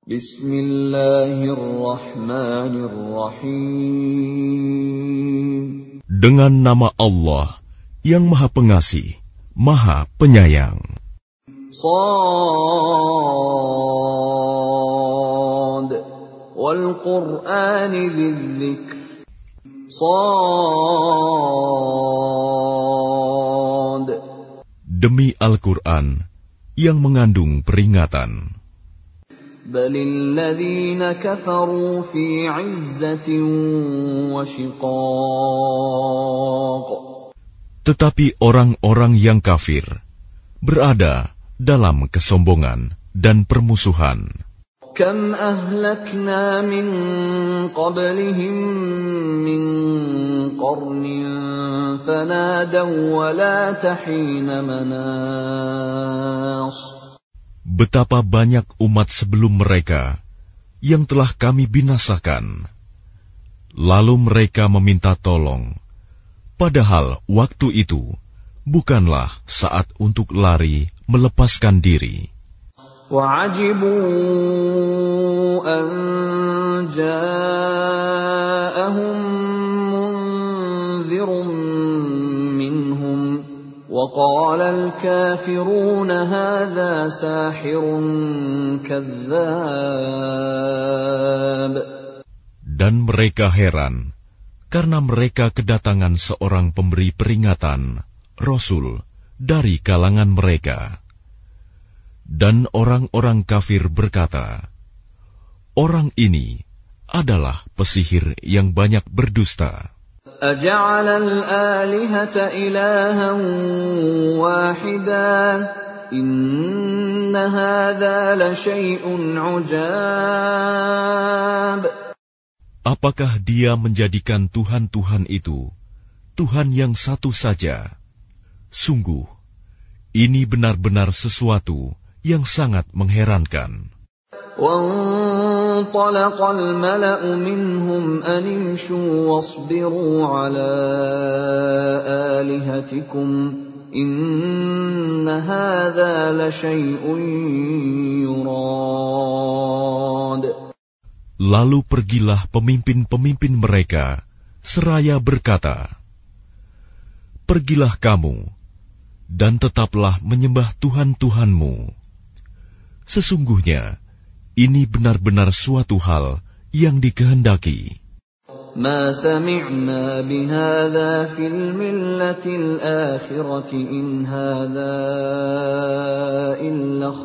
Bismillahirrahmanirrahim. Dengan nama Allah yang Maha Pengasih, Maha Penyayang. Shad wal Qur'ani dzikr. Shad. Demi Al-Quran yang mengandung peringatan. Balil ladzina kafaru fi 'izzatin wa shiqaq. Tetapi orang-orang yang kafir berada dalam kesombongan dan permusuhan. Kam ahlakna min qablihim min qarnin fanadaw wa la tahina manas. Betapa banyak umat sebelum mereka yang telah kami binasakan. Lalu mereka meminta tolong, padahal waktu itu bukanlah saat untuk lari melepaskan diri. وَعَجِبُوا أَنْ جَاءَهُمْ مُنْذِرٌ مِّنْهُمْ وَقَالَ الْكَافِرُونَ هَذَا سَاحِرٌ كَذَّابٌ. Dan mereka heran karena mereka kedatangan seorang pemberi peringatan, Rasul, dari kalangan mereka. Dan orang-orang kafir berkata, orang ini adalah pesihir yang banyak berdusta. أَجَعَلَ الْآلِهَةَ إِلَٰهًا وَاحِدًا إِنَّ هَٰذَا لَشَيْءٌ عُجَابٌ. Apakah dia menjadikan Tuhan-Tuhan itu Tuhan yang satu saja? Sungguh, ini benar-benar sesuatu yang sangat mengherankan. وَانطَلَقَ الْمَلَأُ مِنْهُمْ أَنِ امْشُوا وَاصْبِرُوا عَلَىٰ آلِهَتِكُمْ إِنَّ هَٰذَا لَشَيْءٌ يُرَادُ. Lalu pergilah pemimpin-pemimpin mereka seraya berkata, pergilah kamu dan tetaplah menyembah Tuhan-Tuhanmu. Sesungguhnya ini benar-benar suatu hal yang dikehendaki. ما سمعنا بهذا في الملة الآخرة إن هذا إلا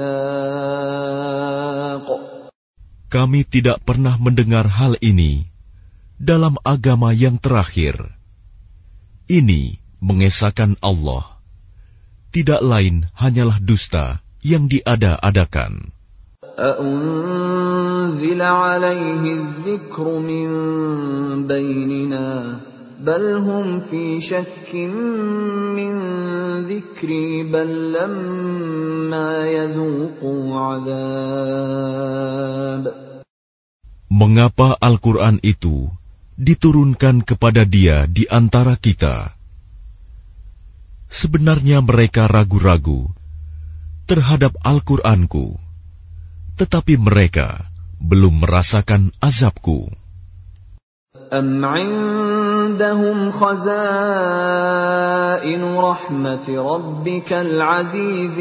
اختلاق. Kami tidak pernah mendengar hal ini dalam agama yang terakhir. Ini mengesahkan Allah. Tidak lain hanyalah dusta yang diada-adakan. أَأُنزِلَ عَلَيْهِ الذِّكْرُ مِن بَيْنِنَا بَلْ هُمْ فِي شَكٍّ مِّن ذِكْرِي بَل لَّمَّا يَذُوقُوا عَذَابِ. Mengapa Al-Quran itu diturunkan kepada dia di antara kita? Sebenarnya mereka ragu-ragu terhadap Al-Quranku, tetapi mereka belum merasakan azabku. أَمْ عِندَهُمْ خَزَائِنُ رَحْمَةِ رَبِّكَ الْعَزِيزِ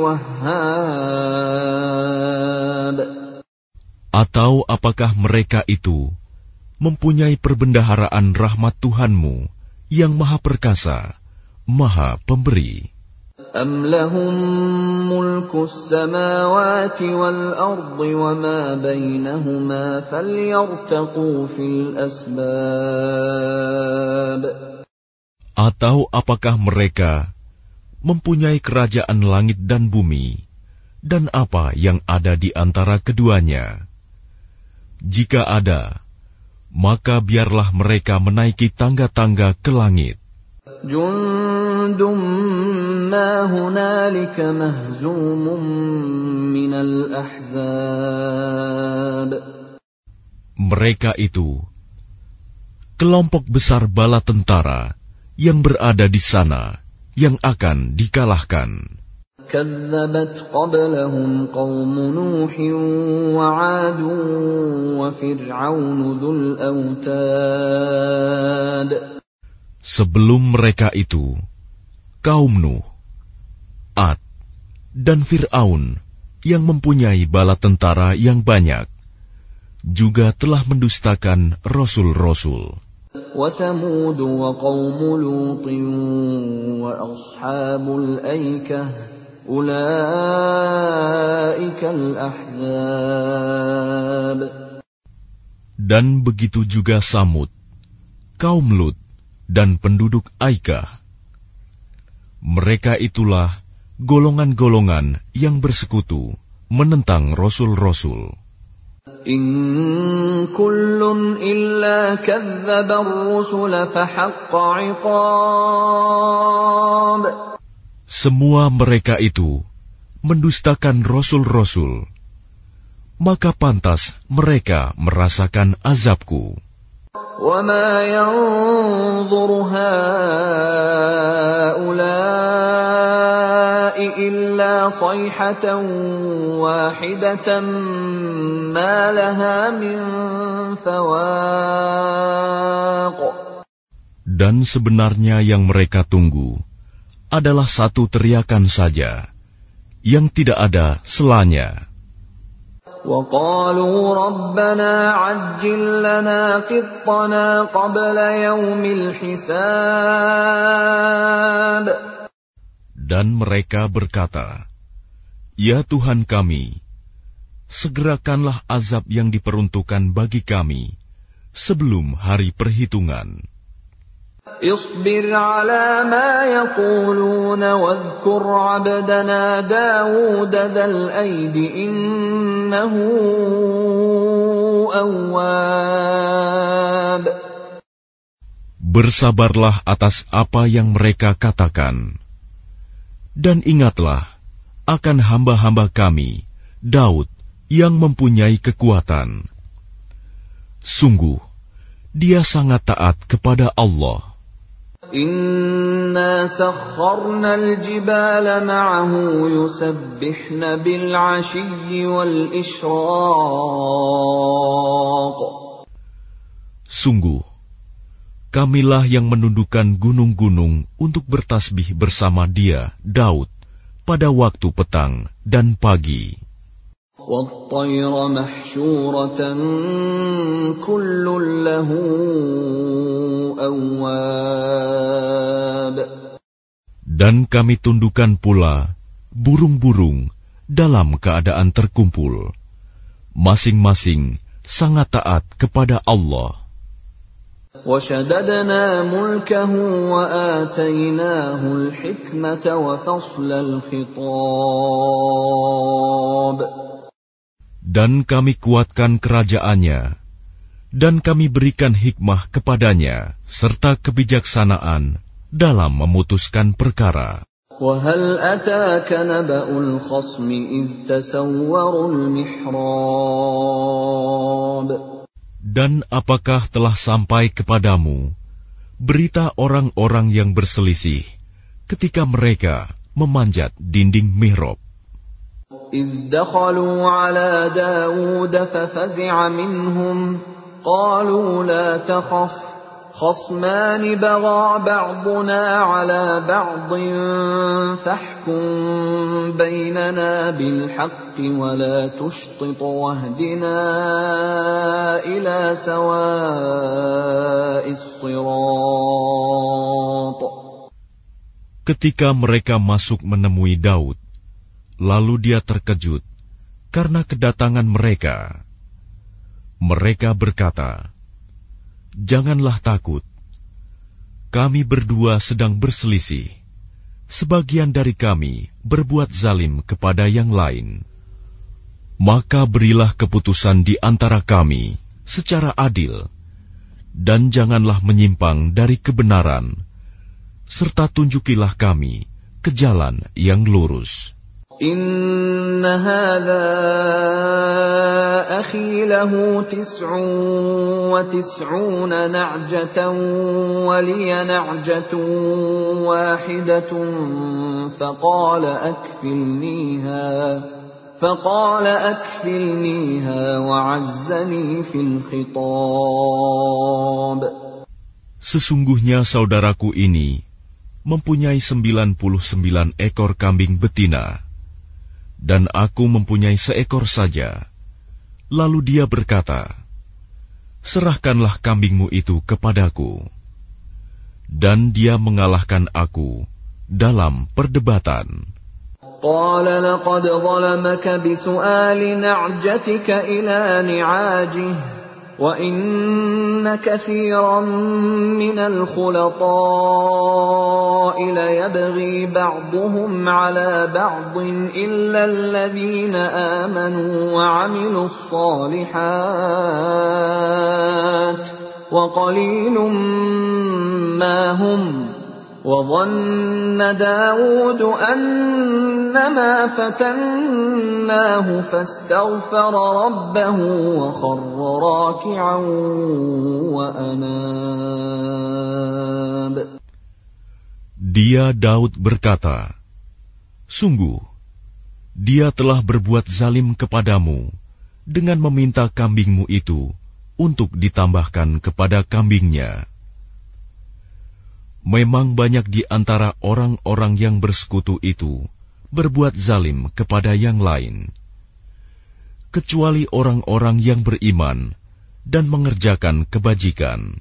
الْوَهَّابِ. Atau apakah mereka itu mempunyai perbendaharaan rahmat Tuhanmu yang Maha Perkasa, Maha Pemberi? أَمْ لَهُم مُّلْكُ السَّمَاوَاتِ وَالْأَرْضِ وَمَا بَيْنَهُمَا فَلْيَرْتَقُوا فِي الْأَسْبَابِ. Atau apakah mereka mempunyai kerajaan langit dan bumi, dan apa yang ada di antara keduanya? Jika ada, maka biarlah mereka menaiki tangga-tangga ke langit. Jundum ma hunalika mahzumun minal ahzab. Mereka itu kelompok besar bala tentara yang berada di sana yang akan dikalahkan. كذبت قبلهم قوم نوح وعاد وفرعون ذو الأوتاد. Sebelum mereka itu, kaum Nuh, Ad, dan Fir'aun yang mempunyai bala tentara yang banyak, juga telah mendustakan rasul-rasul. وثمود وقوم لوط وأصحاب الأيكة أولئك الأحزاب. Dan begitu juga Samud, kaum Lut, dan penduduk Aikah. Mereka itulah golongan-golongan yang bersekutu menentang rasul-rasul. In kullun illa kadzdzaba ar-rusul fahaqqa 'iqab. Semua mereka itu mendustakan rasul-rasul, maka pantas mereka merasakan azabku. وَمَا يَنظُرُ هَؤُلَاءِ إِلَّا صَيْحَةً وَاحِدَةً مَا لَهَا مِنْ فَوَاقٍ. Dan sebenarnya yang mereka tunggu adalah satu teriakan saja, yang tidak ada selanya. وَقَالُوا رَبَّنَا عَجِّل لَّنَا قِطَّنَا قَبْلَ يَوْمِ الْحِسَابِ. Dan mereka berkata, "Ya Tuhan kami, segerakanlah azab yang diperuntukkan bagi kami sebelum hari perhitungan." اصبر على ما يقولون واذكر عبدنا داود ذا الأيد إنه أواب. Bersabarlah atas apa yang mereka katakan, dan ingatlah akan hamba-hamba kami, Daud, yang mempunyai kekuatan. Sungguh, dia sangat taat kepada Allah. Inna sakharna al-jibala ma'ahu yusabbihna bil-'ashiyyi wal-ishraq. Sungguh, kamilah yang menundukkan gunung-gunung untuk bertasbih bersama dia, Daud, pada waktu petang dan pagi. وَالطَّيْرَ مَحْشُورَةً كُلٌّ لَّهُ أَوَّابٌ. Dan kami tundukkan pula burung-burung dalam keadaan terkumpul, masing-masing sangat taat kepada Allah. وَشَدَدْنَا مُلْكَهُ وَآتَيْنَاهُ الْحِكْمَةَ وَفَصْلَ الْخِطَابِ. Dan kami kuatkan kerajaannya, dan kami berikan hikmah kepadanya, serta kebijaksanaan dalam memutuskan perkara. وَهَلْ أَتَاكَ نَبَأُ الْخَصْمِ إِذْ تَسَوَّرُوا الْمِحْرَابَ. Dan apakah telah sampai kepadamu berita orang-orang yang berselisih ketika mereka memanjat dinding mihrab? إِذْ دَخَلُوا عَلَى دَاوُودَ فَفَزِعَ مِنْهُمْ قَالُوا لَا تَخَفْ خَصْمَانِ بَغَى بَعْضُنَا عَلَى بَعْضٍ فَاحْكُم بَيْنَنَا بِالْحَقِّ وَلَا تُشْطِطْ وَاهْدِنَا إِلَى سَوَاءِ الصِّرَاطِ. Ketika mereka masuk menemui Daud, lalu dia terkejut karena kedatangan mereka. Mereka berkata, "Janganlah takut. Kami berdua sedang berselisih. Sebagian dari kami berbuat zalim kepada yang lain. Maka berilah keputusan di antara kami secara adil, dan janganlah menyimpang dari kebenaran, serta tunjukilah kami ke jalan yang lurus." إن هذا أخي له 99 نعجة ولي نعجة واحدة فقال أكفلنيها وعزني في الخطاب. Sesungguhnya saudaraku ini mempunyai 99 ekor kambing betina, dan aku mempunyai seekor saja. Lalu dia berkata, serahkanlah kambingmu itu kepadaku. Dan dia mengalahkan aku dalam perdebatan. قال لقد ظلمك بسؤال نعجتك إلى نعاجه وَإِنَّ كَثِيرًا مِنَ الْخُلَطَاءِ لَيَبْغِي بَعْضُهُمْ عَلَى بَعْضٍ إِلَّا الَّذِينَ آمَنُوا وَعَمِلُوا الصَّالِحَاتِ وَقَلِيلٌ مَّا هُمْ وَظَنَّ دَاوُودُ أَنَّمَا فَتَنَّاهُ فَاسْتَغْفَرَ رَبَّهُ وَخَرَّ رَاكِعًا وَأَنَابَ. Dia Daud berkata, sungguh, dia telah berbuat zalim kepadamu dengan meminta kambingmu itu untuk ditambahkan kepada kambingnya. Memang banyak di antara orang-orang yang bersekutu itu berbuat zalim kepada yang lain, kecuali orang-orang yang beriman dan mengerjakan kebajikan.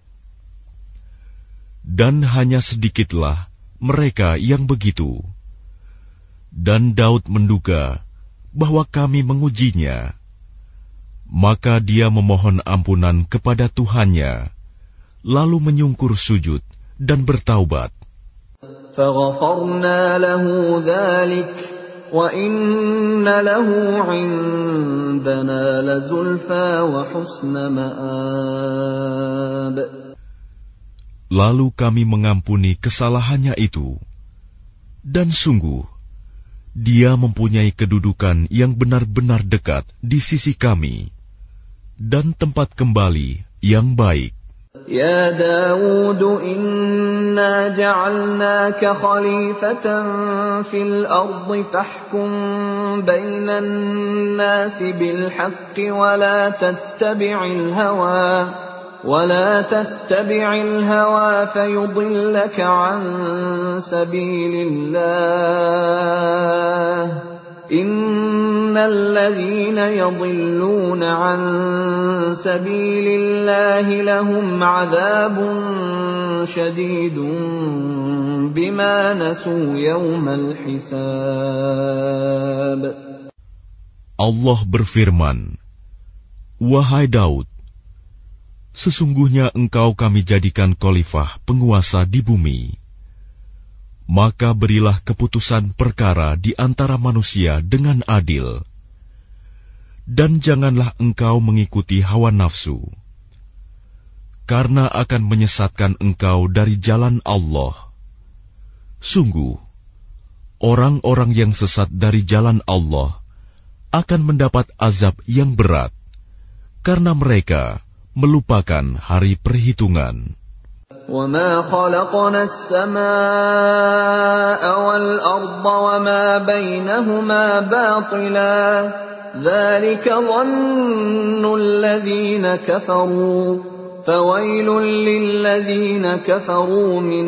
Dan hanya sedikitlah mereka yang begitu. Dan Daud menduga bahwa kami mengujinya. Maka dia memohon ampunan kepada Tuhannya, lalu menyungkur sujud dan bertaubat. فَغَفَرْنَا لَهُ ذَلِكَ وَإِنَّ لَهُ عِندَنَا لَزُلْفَىٰ وَحُسْنَ مَآبٍ. Lalu kami mengampuni kesalahannya itu, dan sungguh, dia mempunyai kedudukan yang benar-benar dekat di sisi kami, dan tempat kembali yang baik. يا داود إنا جعلناك خليفة في الأرض فاحكم بين الناس بالحق ولا تتبع الهوى فيضلك عن سبيل الله إن الذين يضلون عن سبيل الله لهم عذاب شديد بما نسوا يوم الحساب. Allah berfirman, wahai Daud, sesungguhnya engkau kami jadikan khalifah penguasa di bumi. Maka berilah keputusan perkara di antara manusia dengan adil. Dan janganlah engkau mengikuti hawa nafsu, karena akan menyesatkan engkau dari jalan Allah. Sungguh, orang-orang yang sesat dari jalan Allah akan mendapat azab yang berat, karena mereka melupakan hari perhitungan. وَمَا خَلَقْنَا السَّمَاءَ وَالْأَرْضَ وَمَا بَيْنَهُمَا بَاطِلًا ذَلِكَ ظَنُّ الَّذِينَ كَفَرُوا فَوَيْلٌ لِّلَّذِينَ كَفَرُوا مِنَ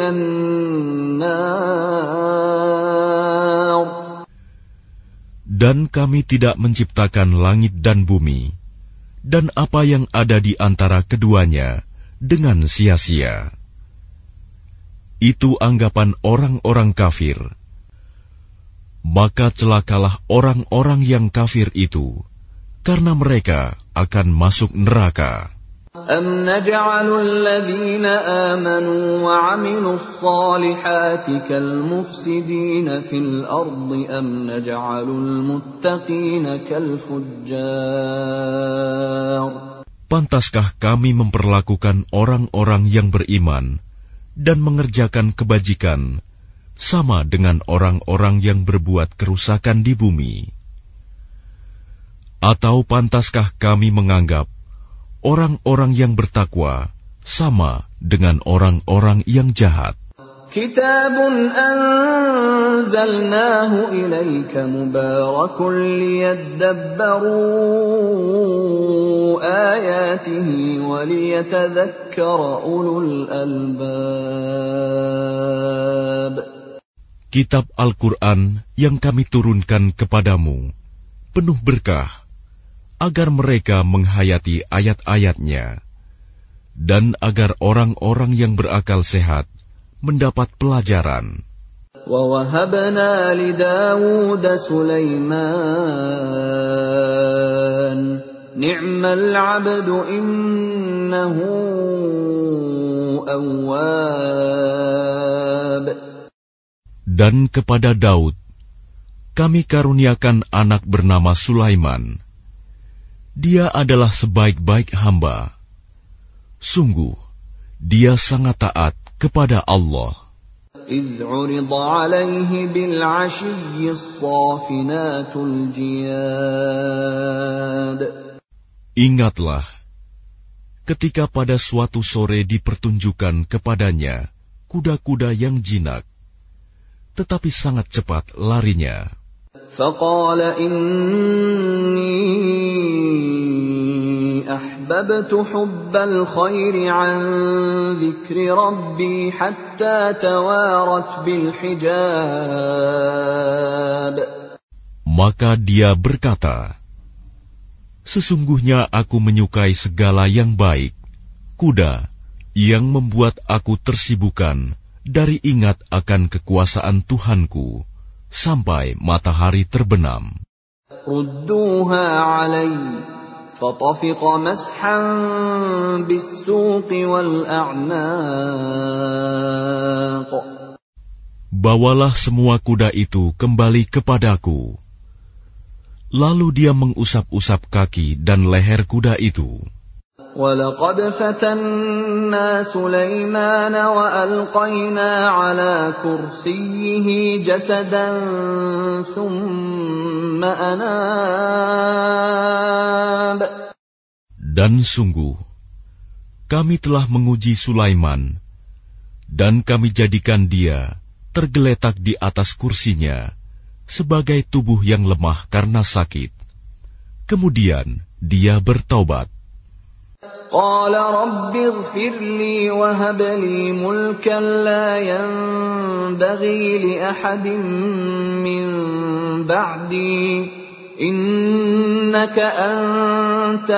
النَّارِ. Dan kami tidak menciptakan langit dan bumi, dan apa yang ada di antara keduanya dengan sia-sia. Itu anggapan orang-orang kafir. Maka celakalah orang-orang yang kafir itu, karena mereka akan masuk neraka. أَمْ نَجْعَلُ الَّذِينَ آمَنُوا وَعَمِلُوا الصَّالِحَاتِ كَالْمُفْسِدِينَ فِي الْأَرْضِ أَمْ نَجْعَلُ الْمُتَّقِينَ كَالْفُجَّارِ. Pantaskah kami memperlakukan orang-orang yang beriman dan mengerjakan kebajikan sama dengan orang-orang yang berbuat kerusakan di bumi? Atau pantaskah kami menganggap orang-orang yang bertakwa sama dengan orang-orang yang jahat? Kitabun anzalnahu ilaika mubarakun liyadabbaru ayatihi wa liyatadhakkara ulul albab. Kitab Al-Quran yang kami turunkan kepadamu penuh berkah, agar mereka menghayati ayat-ayatnya, dan agar orang-orang yang berakal sehat mendapat pelajaran. وَوَهَبْنَا لِدَاوُودَ سُلَيْمَانَ نِعْمَ الْعَبْدُ إِنَّهُ أَوَّابٌ. Dan kepada Daud kami karuniakan anak bernama Sulaiman. Dia adalah sebaik-baik hamba. Sungguh, dia sangat taat kepada Allah. إِذْ عُرِضَ عَلَيْهِ بِالْعَشِيِّ الصَّافِنَاتُ الْجِيَادُ. Ingatlah, ketika pada suatu sore dipertunjukkan kepadanya kuda-kuda yang jinak, tetapi sangat cepat larinya. فَقَالَ إِنِّي أحببت حب الخير عن ذكر ربي حتى توارت بالحجاب. Maka dia berkata, sesungguhnya aku menyukai segala yang baik, kuda yang membuat aku tersibukan dari ingat akan kekuasaan Tuhanku sampai matahari terbenam. Rudduha alayya فَطَفِقَ مَسْحًا بِالسُّوقِ وَالْأَعْنَاقِ. Bawalah semua kuda itu kembali kepadaku. Lalu dia mengusap-usap kaki dan leher kuda itu. وَلَقَدْ فَتَنَّا سُلَيْمَانَ وَأَلْقَيْنَا عَلَى كُرْسِيِّهِ جَسَدًا ثُمَّ أَنَابَ. Dan sungguh, kami telah menguji Sulaiman, dan kami jadikan dia tergeletak di atas kursinya sebagai tubuh yang lemah karena sakit. Kemudian dia bertaubat. قال رب اغفر لي وهب لي ملكا لا ينبغي لأحد من بعدي إنك أنت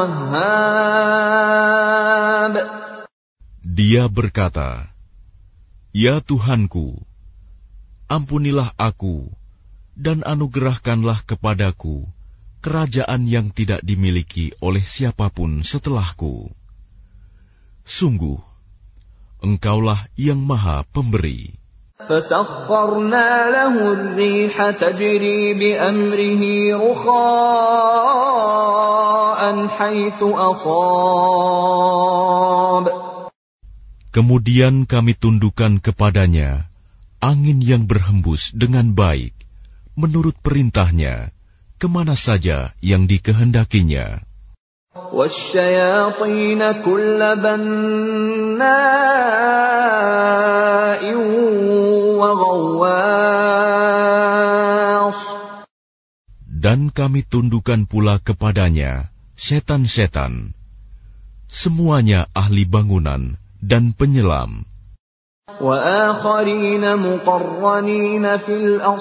الوهاب. Dia berkata, Ya Tuhanku, ampunilah aku dan anugerahkanlah kepadaku kerajaan yang tidak dimiliki oleh siapapun setelahku. Sungguh, Engkaulah yang Maha Pemberi. فَسَخَّرْنَا لَهُ الرِّيحَ تَجْرِي بِأَمْرِهِ رُخَاءً حَيْثُ أَصَابَ. Kemudian kami tundukkan kepadanya angin yang berhembus dengan baik, menurut perintahnya, kemana saja yang dikehendakinya. وَالشَّيَاطِينَ كُلَّ بَنَّاءٍ وَغَوَّاصٍ. Dan kami tundukkan pula kepadanya setan-setan, semuanya ahli bangunan dan penyelam. وَآخَرِينَ مُقَرَّنِينَ فِي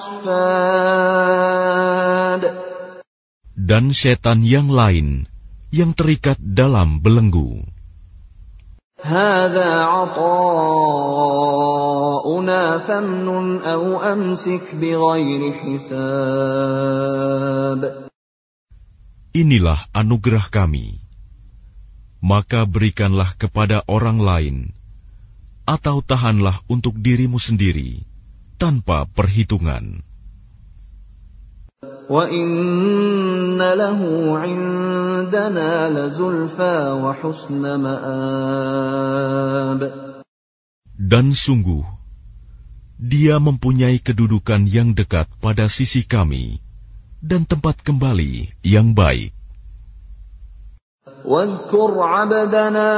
الْأَصْفَادِ. Dan setan yang lain yang terikat dalam belenggu. هَذَا عَطَاؤُنَا فَامْنُنْ أَوْ أَمْسِكْ بِغَيْرِ حِسَابٍ. Inilah anugerah kami, maka berikanlah kepada orang lain, atau tahanlah untuk dirimu sendiri, tanpa perhitungan. وَإِنَّ لَهُ عِندَنَا لَزُلْفَىٰ وَحُسْنَ مَآبٍ. Dan sungguh, dia mempunyai kedudukan yang dekat pada sisi kami, dan tempat kembali yang baik. واذكر عبدنا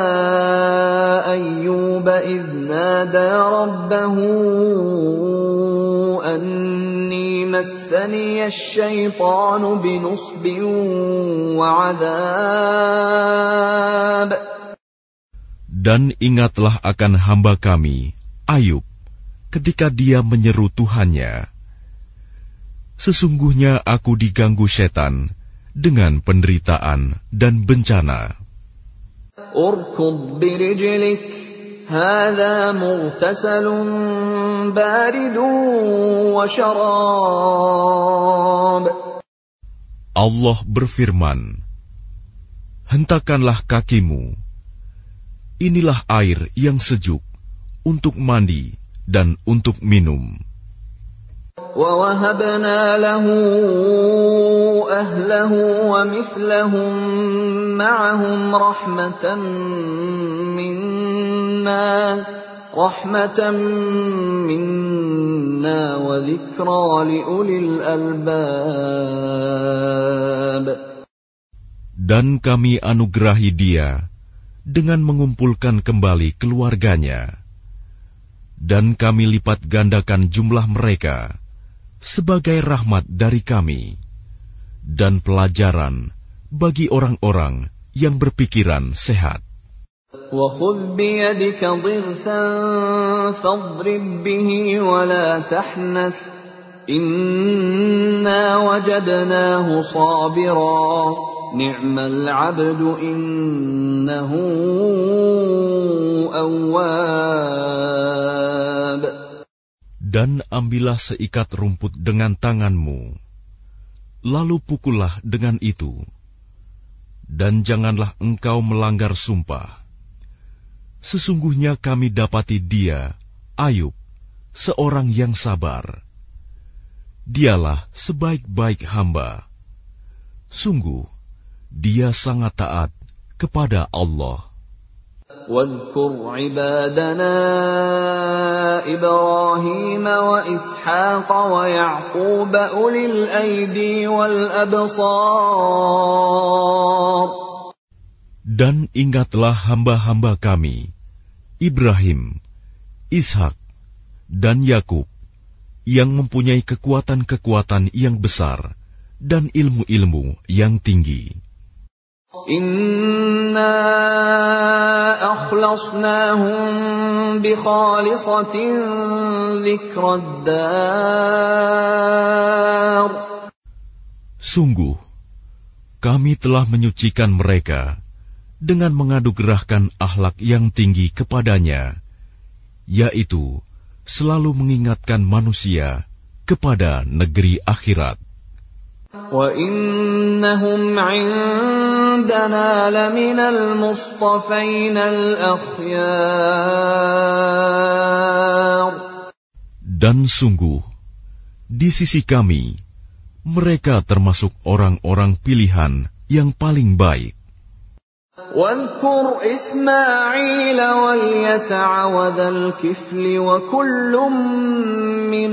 أيوب إذ نادى ربه أني مسني الشيطان بنصب وعذاب. Dan ingatlah akan hamba kami, Ayub, ketika dia menyeru Tuhannya. Sesungguhnya aku diganggu setan dengan penderitaan dan bencana. Urkud birijlik, hadha mughtasalun baridun wa syarab. Allah berfirman, hentakanlah kakimu. Inilah air yang sejuk untuk mandi dan untuk minum. وَوَهَبْنَا لَهُ أَهْلَهُ وَمِثْلَهُم مَّعَهُمْ رَحْمَةً مِّنَّا وَذِكْرَىٰ لِأُولِي الْأَلْبَابِ. Dan kami anugerahi dia dengan mengumpulkan kembali keluarganya. Dan kami lipat gandakan jumlah mereka sebagai rahmat dari kami dan pelajaran bagi orang-orang yang berpikiran sehat. وَخُذْ بِيَدِكَ ضِغْثًا فَاضْرِبْ بِهِ وَلَا تَحْنَثْ إِنَّا وَجَدْنَاهُ صَابِرًا نِعْمَ الْعَبْدُ إِنَّهُ أَوَّابٌ. Dan ambillah seikat rumput dengan tanganmu, lalu pukullah dengan itu, dan janganlah engkau melanggar sumpah. Sesungguhnya kami dapati dia, Ayub, seorang yang sabar. Dialah sebaik-baik hamba. Sungguh, dia sangat taat kepada Allah. واذكر عبادنا إبراهيم وإسحاق ويعقوب أولي الأيدي والأبصار. Dan ingatlah hamba-hamba kami, Ibrahim, Ishak, dan Yakub, yang mempunyai kekuatan-kekuatan yang besar dan ilmu-ilmu yang tinggi. Inna akhlasnahum bi khalisatin dzikrad dar. Sungguh, kami telah menyucikan mereka dengan menganugerahkan akhlak yang tinggi kepadanya, yaitu selalu mengingatkan manusia kepada negeri akhirat. Wa innahum 'indana laminal mustafainal akhyar. Dan sungguh, di sisi kami, mereka termasuk orang-orang pilihan yang paling baik. واذكر إسماعيل واليسع وذا الكفل وكل من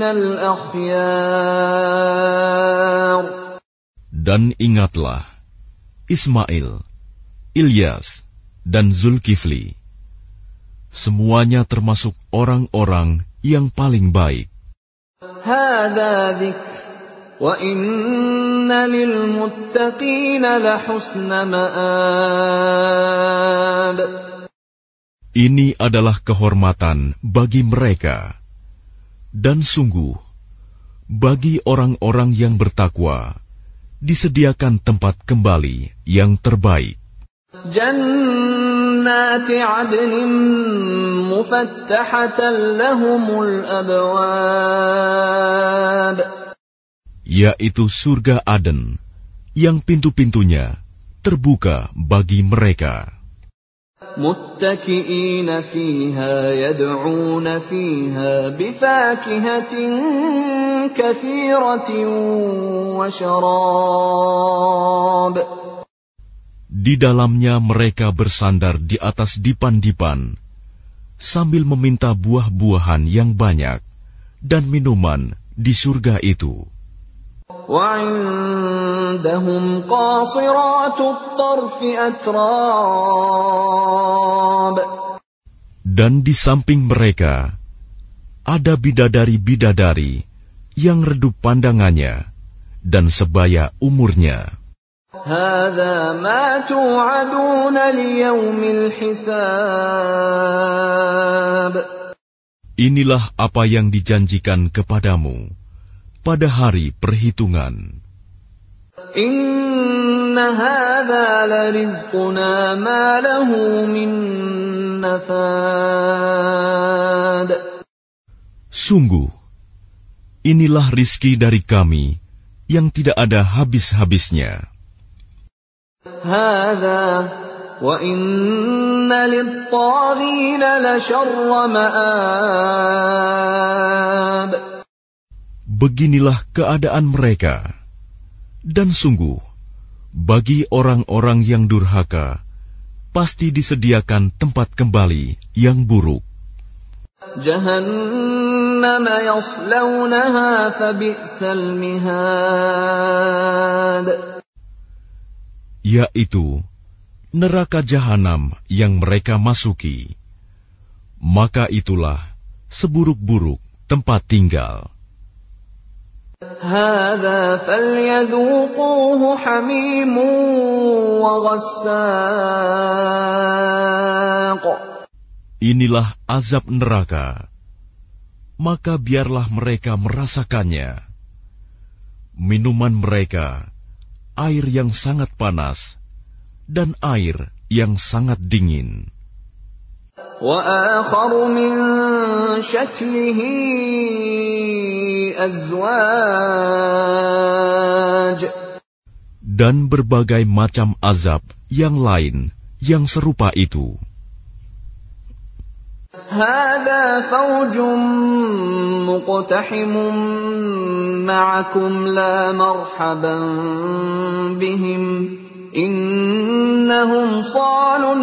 الأخيار. Dan ingatlah Ismail, Ilyas, dan Zulkifli. Semuanya termasuk orang-orang yang paling baik. هذا ذكر وَإِنَّ لِلْمُتَّقِينَ لَحُسْنَ مَآبٍ. Ini adalah kehormatan bagi mereka, dan sungguh bagi orang-orang yang bertakwa disediakan tempat kembali yang terbaik. Jannati 'adnin mufattahatan lahumul abwab. Yaitu surga Aden, yang pintu-pintunya terbuka bagi mereka. Muttaki'ina fiha yad'una fiha bifakihatin katsiratin wa syarab. Di dalamnya mereka bersandar di atas dipan-dipan, sambil meminta buah-buahan yang banyak dan minuman di surga itu. وعندهم قاصرات الطرف أتراب. Dan di samping mereka ada bidadari-bidadari yang redup pandangannya dan sebaya umurnya. هذا ما توعدون ليوم الحساب. Inilah apa yang dijanjikan kepadamu pada hari perhitungan. Inna hadza larizquna ma lahu min nafad. Sungguh, inilah rizki dari kami yang tidak ada habis-habisnya. Hadza wa inna lit-taghina la syarra ma'ab. Beginilah keadaan mereka, dan sungguh, bagi orang-orang yang durhaka, pasti disediakan tempat kembali yang buruk. Jahannam yaslawnaha fabi'sal mihad. Yaitu neraka jahanam yang mereka masuki, maka itulah seburuk-buruk tempat tinggal. Hadza falyadhuquhu hamimun wa ghassaq. Inilah azab neraka, maka biarlah mereka merasakannya. Minuman mereka air yang sangat panas dan air yang sangat dingin. وآخر من شكله أزواج. Dan berbagai macam azab yang lain yang serupa itu. هذا فوج مقتحم معكم لا مرحبا بهم إنهم صالوا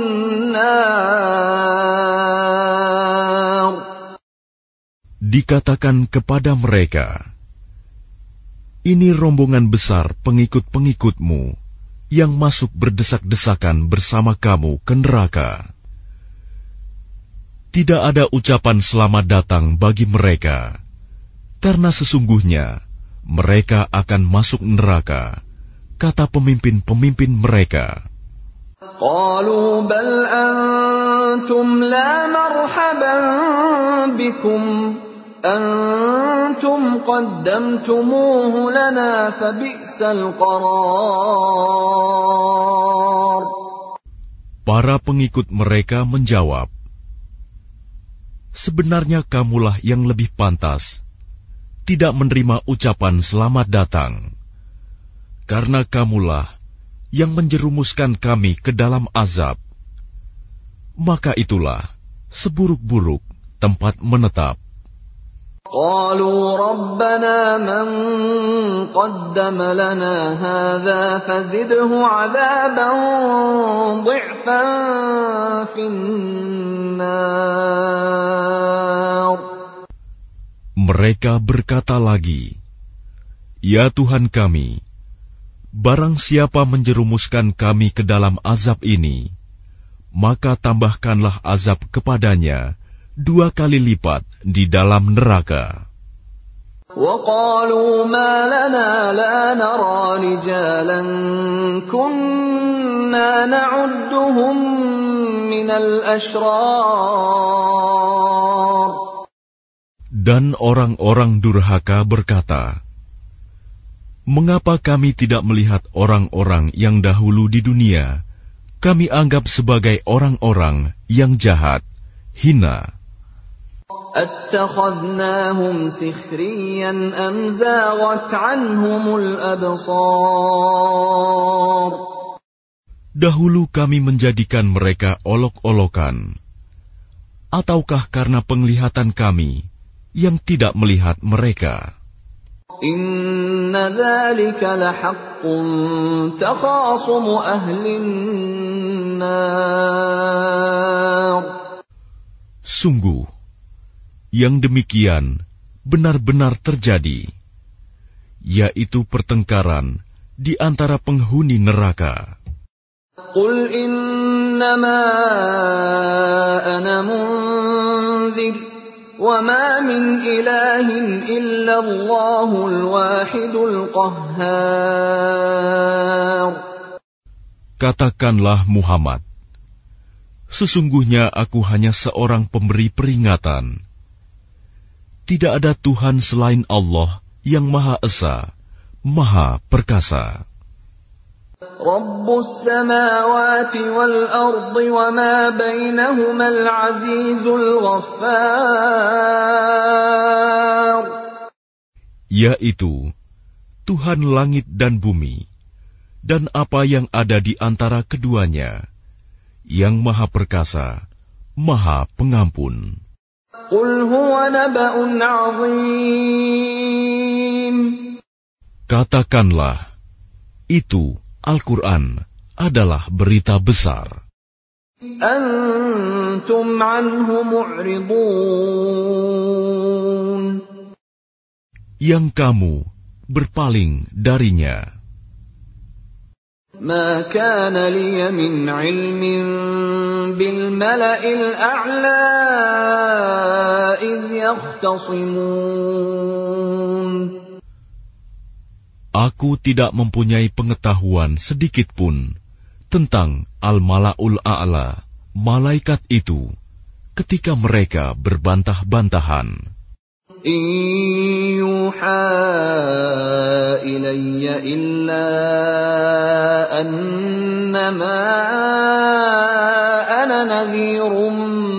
النار. Dikatakan kepada mereka, ini rombongan besar pengikut-pengikutmu yang masuk berdesak-desakan bersama kamu ke neraka. Tidak ada ucapan selamat datang bagi mereka, karena sesungguhnya mereka akan masuk neraka, kata pemimpin-pemimpin mereka. Qalu bal antum la marhaban bikum antum qaddamtumuhu lana fabi'sal qarar. Para pengikut mereka menjawab, sebenarnya kamulah yang lebih pantas tidak menerima ucapan selamat datang, karena kamulah yang menjerumuskan kami ke dalam azab. Maka itulah seburuk-buruk tempat menetap. Qalu rabbana man qaddama lana hadza fazidhu 'adzaban dhi'fan fin-nar. Mereka berkata lagi, ya Tuhan kami, barang siapa menjerumuskan kami ke dalam azab ini, maka tambahkanlah azab kepadanya 2 kali lipat di dalam neraka. وَقَالُوا مَا لَنَا لَا نَرَى رِجَالًا كُنَّا نَعُدُّهُمْ مِنَ الْأَشْرَارِ. Dan orang-orang durhaka berkata, mengapa kami tidak melihat orang-orang yang dahulu di dunia kami anggap sebagai orang-orang yang jahat, hina? أَتَّخَذْنَاهُمْ سِخْرِيًّا أَمْ زَاغَتْ عَنْهُمُ الْأَبْصَارُ. Dahulu kami menjadikan mereka olok-olokan, ataukah karena penglihatan kami yang tidak melihat mereka? Inna dzalika lahaqqun takhasumu ahlin nar. Sungguh, yang demikian benar-benar terjadi, yaitu pertengkaran di antara penghuni neraka. Qul innama ana munzir wa ma min ilahin illa Allahul wahidul qahhar. Katakanlah Muhammad, sesungguhnya aku hanya seorang pemberi peringatan. Tidak ada Tuhan selain Allah yang Maha Esa, Maha Perkasa. Rabbus samawati wal ardi wa ma bainahumal azizul ghaffar. Yaitu Tuhan langit dan bumi, dan apa yang ada di antara keduanya, yang Maha Perkasa, Maha Pengampun. Qul huwa naba'un 'azim. Katakanlah, itu Al-Quran adalah berita besar. Antum anhu mu'ridun. Yang kamu berpaling darinya. Ma kana liya min 'ilmin bil mala'il a'la idh yakhtasimun. Aku tidak mempunyai pengetahuan sedikitpun tentang Al-Mala'ul A'la, malaikat itu, ketika mereka berbantah-bantahan. In yuha ilayya illa annama ana nadhirum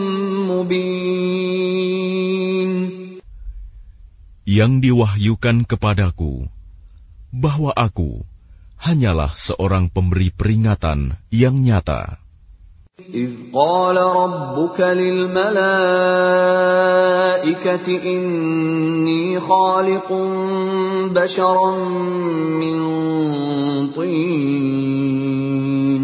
mubin. Yang diwahyukan kepadaku bahwa aku hanyalah seorang pemberi peringatan yang nyata. إِذْ قَالَ رَبُّكَ لِلْمَلَائِكَةِ إِنِّي خَالِقٌ بَشَرًا مِّن طِينٍ.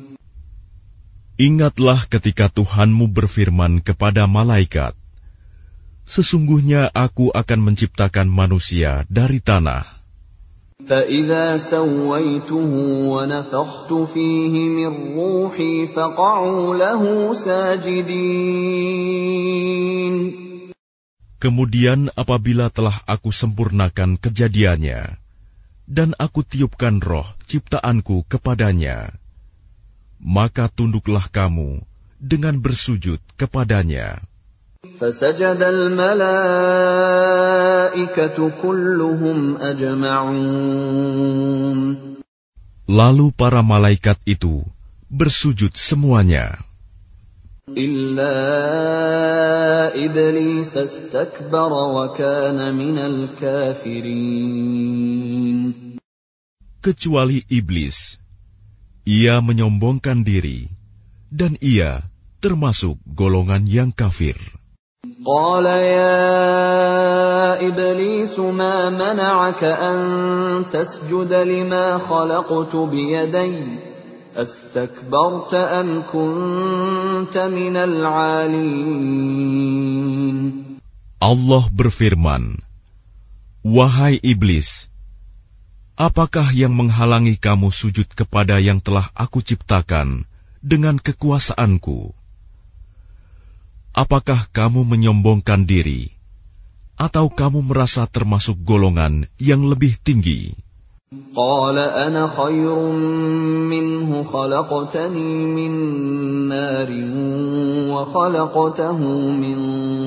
Ingatlah ketika Tuhanmu berfirman kepada malaikat, sesungguhnya aku akan menciptakan manusia dari tanah. فَإِذَا سَوَّيْتُهُ وَنَفَخْتُ فِيهِ مِنْ رُوحِي فَقَعُوا لَهُ سَاجِدِينَ. Kemudian apabila telah aku sempurnakan kejadiannya, dan aku tiupkan roh ciptaanku kepadanya, maka tunduklah kamu dengan bersujud kepadanya. فَسَجَدَ الْمَلَائِكَةُ كُلُّهُمْ أَجْمَعُونَ. Lalu para malaikat itu bersujud semuanya. إِلَّا إِبْلِيسَ اسْتَكْبَرَ وَكَانَ مِنَ الْكَافِرِينَ. Kecuali iblis, ia menyombongkan diri, dan ia termasuk golongan yang kafir. قال يا إبليس ما منعك أن تسجد لما خلقت بيدي أستكبرت أم كنت من العالين. Allah berfirman, wahai iblis, apakah yang menghalangi kamu sujud kepada yang telah aku ciptakan dengan kekuasaanku? Apakah kamu menyombongkan diri, atau kamu merasa termasuk golongan yang lebih tinggi? قال أنا خير منه خلقتني من نار وخلقته من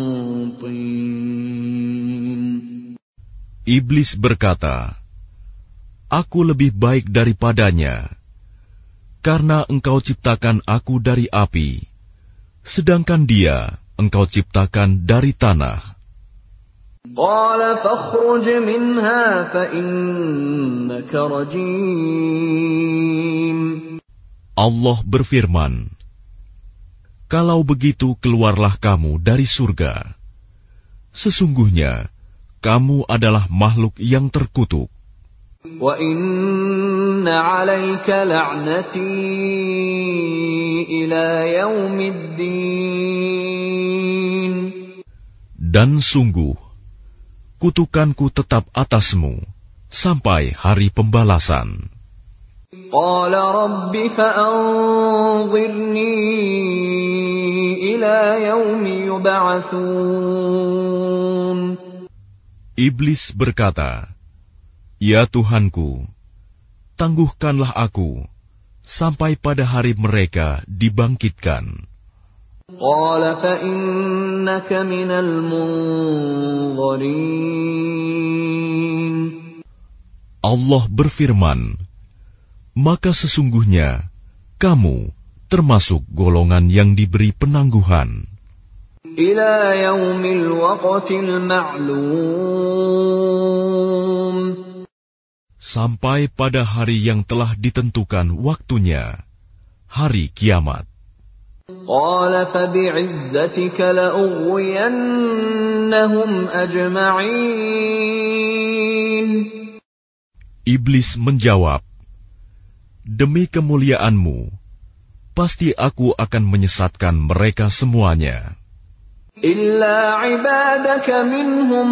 طين. Iblis berkata, aku lebih baik daripadanya, karena engkau ciptakan aku dari api, sedangkan dia engkau ciptakan dari tanah. قال فاخرج منها فإنك رجيم. Allah berfirman, kalau begitu keluarlah kamu dari surga. Sesungguhnya kamu adalah makhluk yang terkutuk. وَإِنَّ عَلَيْكَ لَعْنَتِي إِلَى يَوْمِ الدِّينِ. Dan sungguh, kutukanku tetap atasmu sampai hari pembalasan. قال رب فأنظرني إلى يوم يبعثون. Iblis berkata, "Ya Tuhanku, tangguhkanlah aku sampai pada hari mereka dibangkitkan." قال فإنك من المنظرين. Allah berfirman, "Maka sesungguhnya kamu termasuk golongan yang diberi penangguhan إلى يوم الوقت المعلوم. sampai pada hari yang telah ditentukan waktunya, hari kiamat." قال فبعزتك لأغوينهم أجمعين. Iblis menjawab, "Demi kemuliaanmu, pasti aku akan menyesatkan mereka semuanya, إلا عبادك منهم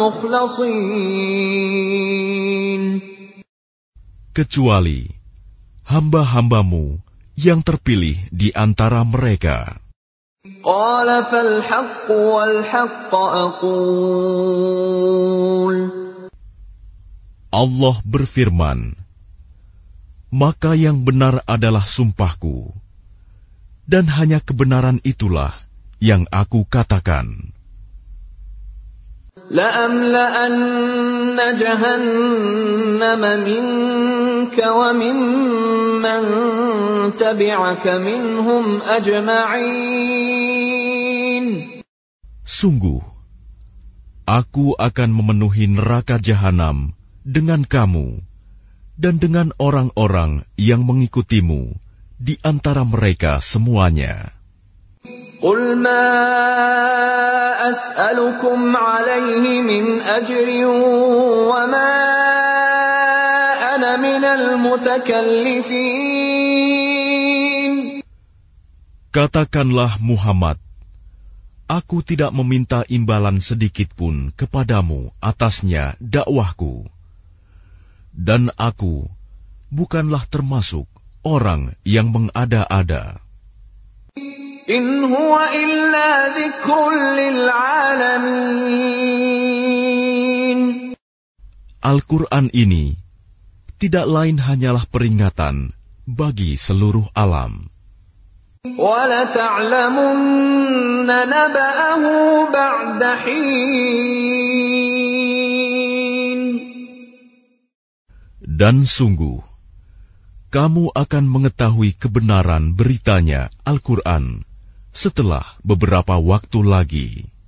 المخلصين. kecuali hamba-hambamu yang terpilih di antara mereka." قال فالحق والحق أقول. Allah berfirman, "Maka yang benar adalah sumpahku, dan hanya kebenaran itulah yang aku katakan. لأملأن جهنم منك وممن تبعك منهم أجمعين. Sungguh, aku akan memenuhi neraka jahanam dengan kamu dan dengan orang-orang yang mengikutimu di antara mereka semuanya. قل ما أسألكم عليه من أجر وما أنا من المتكلفين. Katakanlah Muhammad, aku tidak meminta imbalan sedikit pun kepadamu atasnya dakwahku, dan aku bukanlah termasuk orang yang mengada-ada. إن هو إلا ذكر للعالمين. Al-Quran ini tidak lain hanyalah peringatan bagi seluruh alam. وَلَتَعْلَمُنَّ نَبَأَهُ بَعْدَ حِينٍ. Dan sungguh, kamu akan mengetahui kebenaran beritanya Al-Quran setelah beberapa waktu lagi.